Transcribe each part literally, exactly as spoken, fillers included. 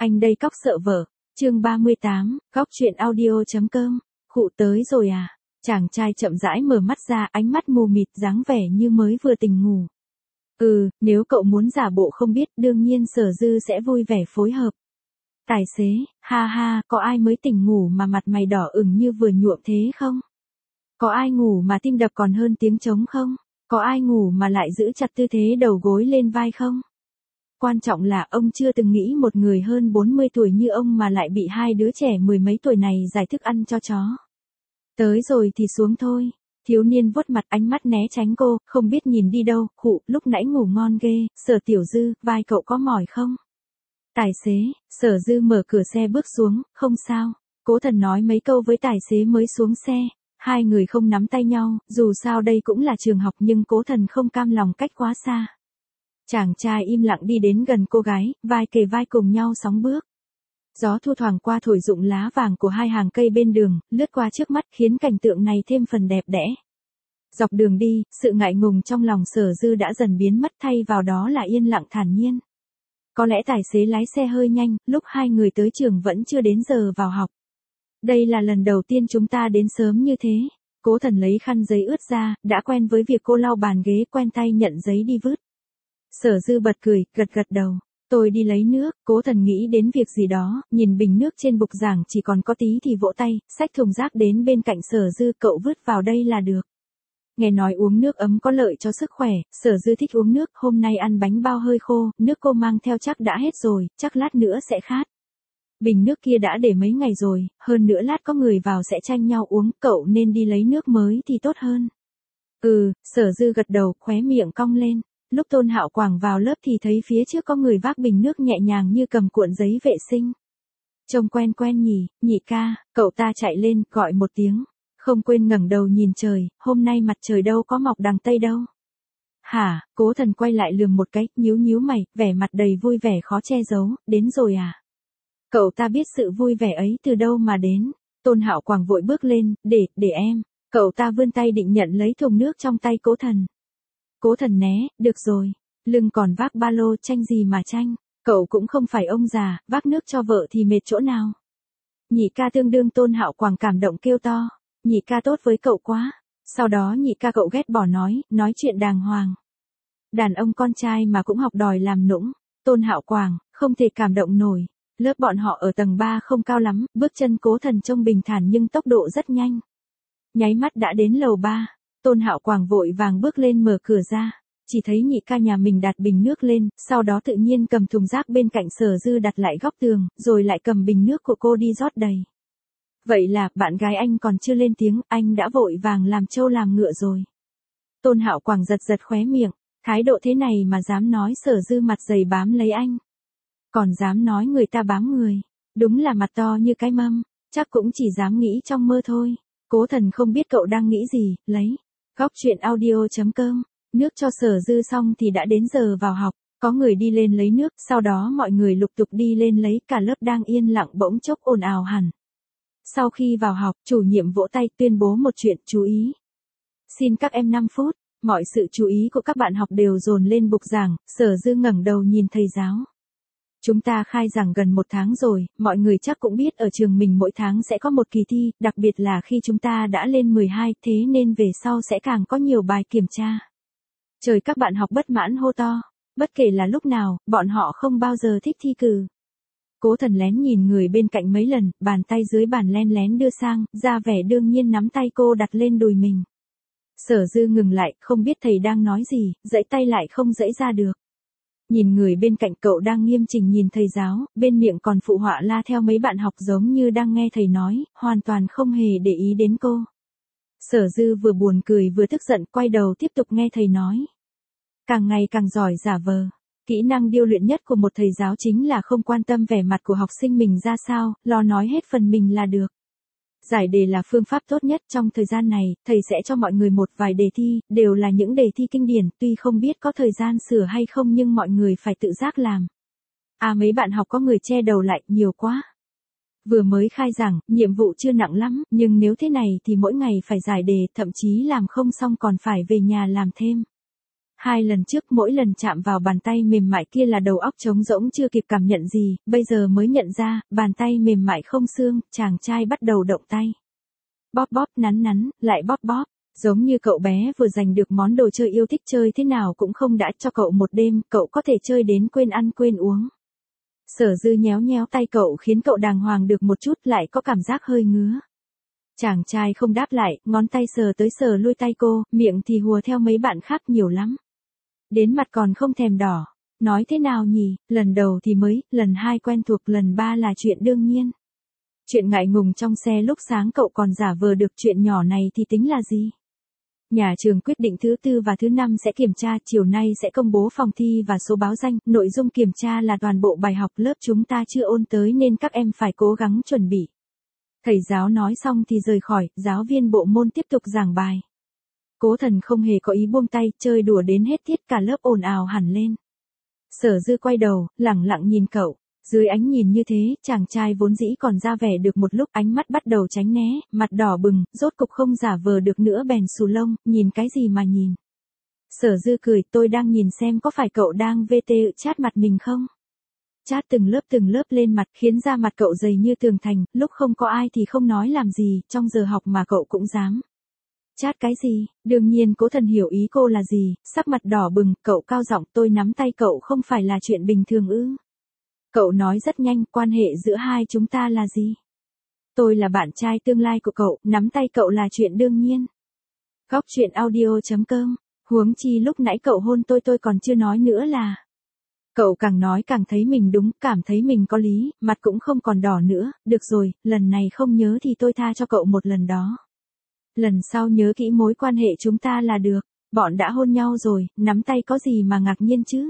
Anh đây cóc sợ vợ. Chương ba mươi tám, góc chuyện audio chấm com. Khụ tới rồi à? Chàng trai chậm rãi mở mắt ra, ánh mắt mù mịt, dáng vẻ như mới vừa tỉnh ngủ. Ừ, nếu cậu muốn giả bộ không biết, đương nhiên Sở Dư sẽ vui vẻ phối hợp. Tài xế, ha ha, có ai mới tỉnh ngủ mà mặt mày đỏ ửng như vừa nhuộm thế không? Có ai ngủ mà tim đập còn hơn tiếng trống không? Có ai ngủ mà lại giữ chặt tư thế đầu gối lên vai không? Quan trọng là ông chưa từng nghĩ một người hơn bốn mươi tuổi như ông mà lại bị hai đứa trẻ mười mấy tuổi này giải thức ăn cho chó. Tới rồi thì xuống thôi. Thiếu niên vuốt mặt, ánh mắt né tránh cô, không biết nhìn đi đâu. Khụ, lúc nãy ngủ ngon ghê. Sở Tiểu Dư, vai cậu có mỏi không? Tài xế, Sở Dư mở cửa xe bước xuống, không sao. Cố Thần nói mấy câu với tài xế mới xuống xe. Hai người không nắm tay nhau, dù sao đây cũng là trường học nhưng Cố Thần không cam lòng cách quá xa. Chàng trai im lặng đi đến gần cô gái, vai kề vai cùng nhau sóng bước. Gió thu thoảng qua thổi rụng lá vàng của hai hàng cây bên đường, lướt qua trước mắt khiến cảnh tượng này thêm phần đẹp đẽ. Dọc đường đi, sự ngại ngùng trong lòng Sở Dư đã dần biến mất, thay vào đó là yên lặng thản nhiên. Có lẽ tài xế lái xe hơi nhanh, lúc hai người tới trường vẫn chưa đến giờ vào học. Đây là lần đầu tiên chúng ta đến sớm như thế. Cố Thần lấy khăn giấy ướt ra, đã quen với việc cô lau bàn ghế, quen tay nhận giấy đi vứt. Sở Dư bật cười, gật gật đầu. Tôi đi lấy nước. Cố Thần nghĩ đến việc gì đó, nhìn bình nước trên bục giảng chỉ còn có tí thì vỗ tay, xách thùng rác đến bên cạnh Sở Dư, cậu vứt vào đây là được. Nghe nói uống nước ấm có lợi cho sức khỏe, Sở Dư thích uống nước, hôm nay ăn bánh bao hơi khô, nước cô mang theo chắc đã hết rồi, chắc lát nữa sẽ khát. Bình nước kia đã để mấy ngày rồi, hơn nữa lát có người vào sẽ tranh nhau uống, cậu nên đi lấy nước mới thì tốt hơn. Ừ, Sở Dư gật đầu, khóe miệng cong lên. Lúc Tôn Hạo Quảng vào lớp thì thấy phía trước có người vác bình nước nhẹ nhàng như cầm cuộn giấy vệ sinh. Trông quen quen nhỉ, nhị ca, cậu ta chạy lên, gọi một tiếng. Không quên ngẩng đầu nhìn trời, hôm nay mặt trời đâu có mọc đằng Tây đâu. Hả, Cố Thần quay lại lườm một cái, nhíu nhíu mày, vẻ mặt đầy vui vẻ khó che giấu, đến rồi à? Cậu ta biết sự vui vẻ ấy từ đâu mà đến. Tôn Hạo Quảng vội bước lên, để, để em. Cậu ta vươn tay định nhận lấy thùng nước trong tay Cố Thần. Cố Thần né, được rồi. Lưng còn vác ba lô, tranh gì mà tranh. Cậu cũng không phải ông già, vác nước cho vợ thì mệt chỗ nào. Nhị ca tương đương. Tôn Hạo Quảng cảm động kêu to. Nhị ca tốt với cậu quá. Sau đó nhị ca cậu ghét bỏ nói, nói chuyện đàng hoàng. Đàn ông con trai mà cũng học đòi làm nũng. Tôn Hạo Quảng, không thể cảm động nổi. Lớp bọn họ ở tầng ba không cao lắm, bước chân Cố Thần trông bình thản nhưng tốc độ rất nhanh. Nháy mắt đã đến lầu ba. Tôn Hạo Quảng vội vàng bước lên mở cửa ra. Chỉ thấy nhị ca nhà mình đặt bình nước lên, sau đó tự nhiên cầm thùng rác bên cạnh Sở Dư đặt lại góc tường, rồi lại cầm bình nước của cô đi rót đầy. Vậy là, bạn gái anh còn chưa lên tiếng, anh đã vội vàng làm trâu làm ngựa rồi. Tôn Hạo Quảng giật giật khóe miệng, thái độ thế này mà dám nói Sở Dư mặt dày bám lấy anh. Còn dám nói người ta bám người, đúng là mặt to như cái mâm, chắc cũng chỉ dám nghĩ trong mơ thôi. Cố Thần không biết cậu đang nghĩ gì, lấy. Góc chuyện audio chấm com, nước cho Sở Dư xong thì đã đến giờ vào học, có người đi lên lấy nước, sau đó mọi người lục tục đi lên lấy, cả lớp đang yên lặng bỗng chốc ồn ào hẳn. Sau khi vào học, chủ nhiệm vỗ tay tuyên bố một chuyện, chú ý. Xin các em năm phút, mọi sự chú ý của các bạn học đều dồn lên bục giảng. Sở Dư ngẩng đầu nhìn thầy giáo. Chúng ta khai giảng gần một tháng rồi, mọi người chắc cũng biết ở trường mình mỗi tháng sẽ có một kỳ thi, đặc biệt là khi chúng ta đã lên mười hai, thế nên về sau sẽ càng có nhiều bài kiểm tra. Trời, các bạn học bất mãn hô to, bất kể là lúc nào, bọn họ không bao giờ thích thi cử. Cố Thần lén nhìn người bên cạnh mấy lần, bàn tay dưới bàn len lén đưa sang, ra vẻ đương nhiên nắm tay cô đặt lên đùi mình. Sở Dư ngừng lại, không biết thầy đang nói gì, giãy tay lại không giãy ra được. Nhìn người bên cạnh, cậu đang nghiêm chỉnh nhìn thầy giáo, bên miệng còn phụ họa la theo mấy bạn học giống như đang nghe thầy nói, hoàn toàn không hề để ý đến cô. Sở Dư vừa buồn cười vừa tức giận, quay đầu tiếp tục nghe thầy nói. Càng ngày càng giỏi giả vờ. Kỹ năng điêu luyện nhất của một thầy giáo chính là không quan tâm vẻ mặt của học sinh mình ra sao, lo nói hết phần mình là được. Giải đề là phương pháp tốt nhất. Trong thời gian này, thầy sẽ cho mọi người một vài đề thi, đều là những đề thi kinh điển, tuy không biết có thời gian sửa hay không nhưng mọi người phải tự giác làm. À, mấy bạn học có người che đầu lại, nhiều quá. Vừa mới khai giảng, nhiệm vụ chưa nặng lắm, nhưng nếu thế này thì mỗi ngày phải giải đề, thậm chí làm không xong còn phải về nhà làm thêm. Hai lần trước mỗi lần chạm vào bàn tay mềm mại kia là đầu óc trống rỗng chưa kịp cảm nhận gì, bây giờ mới nhận ra, bàn tay mềm mại không xương, chàng trai bắt đầu động tay. Bóp bóp nắn nắn, lại bóp bóp, giống như cậu bé vừa giành được món đồ chơi yêu thích chơi thế nào cũng không đã cho cậu một đêm, cậu có thể chơi đến quên ăn quên uống. Sở Dư nhéo nhéo tay cậu khiến cậu đàng hoàng được một chút lại có cảm giác hơi ngứa. Chàng trai không đáp lại, ngón tay sờ tới sờ lui tay cô, miệng thì hùa theo mấy bạn khác nhiều lắm. Đến mặt còn không thèm đỏ. Nói thế nào nhỉ, lần đầu thì mới, lần hai quen thuộc, lần ba là chuyện đương nhiên. Chuyện ngại ngùng trong xe lúc sáng cậu còn giả vờ được, chuyện nhỏ này thì tính là gì? Nhà trường quyết định thứ tư và thứ năm sẽ kiểm tra, chiều nay sẽ công bố phòng thi và số báo danh, nội dung kiểm tra là toàn bộ bài học lớp chúng ta chưa ôn tới nên các em phải cố gắng chuẩn bị. Thầy giáo nói xong thì rời khỏi, giáo viên bộ môn tiếp tục giảng bài. Cố Thần không hề có ý buông tay, chơi đùa đến hết tiết, cả lớp ồn ào hẳn lên. Sở Dư quay đầu, lẳng lặng nhìn cậu. Dưới ánh nhìn như thế, chàng trai vốn dĩ còn ra vẻ được một lúc, ánh mắt bắt đầu tránh né, mặt đỏ bừng, rốt cục không giả vờ được nữa bèn xù lông, nhìn cái gì mà nhìn. Sở Dư cười, tôi đang nhìn xem có phải cậu đang vê tê chát mặt mình không? Chát từng lớp từng lớp lên mặt, khiến da mặt cậu dày như tường thành, lúc không có ai thì không nói làm gì, trong giờ học mà cậu cũng dám. Chát cái gì? Đương nhiên Cố Thần hiểu ý cô là gì, sắc mặt đỏ bừng, cậu cao giọng, tôi nắm tay cậu không phải là chuyện bình thường ư? Cậu nói rất nhanh, quan hệ giữa hai chúng ta là gì? Tôi là bạn trai tương lai của cậu, nắm tay cậu là chuyện đương nhiên. Góc truyện audio chấm com, huống chi lúc nãy cậu hôn tôi tôi còn chưa nói nữa là. Cậu càng nói càng thấy mình đúng, cảm thấy mình có lý, mặt cũng không còn đỏ nữa, được rồi, lần này không nhớ thì tôi tha cho cậu một lần đó. Lần sau nhớ kỹ mối quan hệ chúng ta là được, bọn đã hôn nhau rồi, nắm tay có gì mà ngạc nhiên chứ?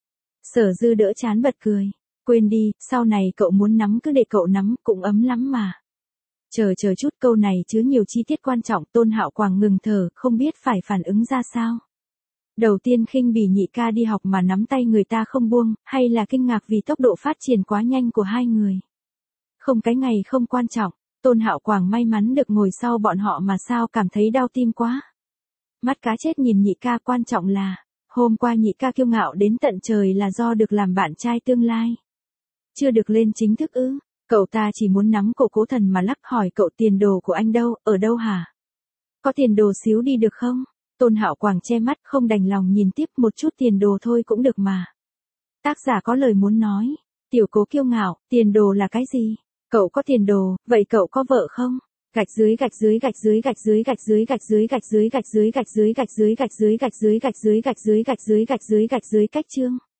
Sở Dư đỡ chán bật cười. Quên đi, sau này cậu muốn nắm cứ để cậu nắm, cũng ấm lắm mà. Chờ chờ chút, câu này chứa nhiều chi tiết quan trọng, Tôn Hạo Quảng ngừng thở, không biết phải phản ứng ra sao. Đầu tiên khinh bỉ nhị ca đi học mà nắm tay người ta không buông, hay là kinh ngạc vì tốc độ phát triển quá nhanh của hai người. Không, cái ngày không quan trọng, Tôn Hạo Quảng may mắn được ngồi sau bọn họ mà sao cảm thấy đau tim quá. Mắt cá chết nhìn nhị ca, quan trọng là, hôm qua nhị ca kiêu ngạo đến tận trời là do được làm bạn trai tương lai. Chưa được lên chính thức ư? Cậu ta chỉ muốn nắm cổ Cố Thần mà lắc, hỏi cậu tiền đồ của anh đâu, ở đâu hả? Có tiền đồ xíu đi được không? Tôn Hạo Quảng che mắt không đành lòng nhìn tiếp, một chút tiền đồ thôi cũng được mà. Tác giả có lời muốn nói. Tiểu Cố kiêu ngạo, tiền đồ là cái gì? Cậu có tiền đồ, vậy cậu có vợ không? Gạch dưới gạch dưới gạch dưới gạch dưới gạch dưới gạch dưới gạch dưới gạch dưới gạch dưới gạch dưới gạch dưới gạch dưới gạch dưới gạch dưới gạch dưới gạch dưới gạch dưới cách chương.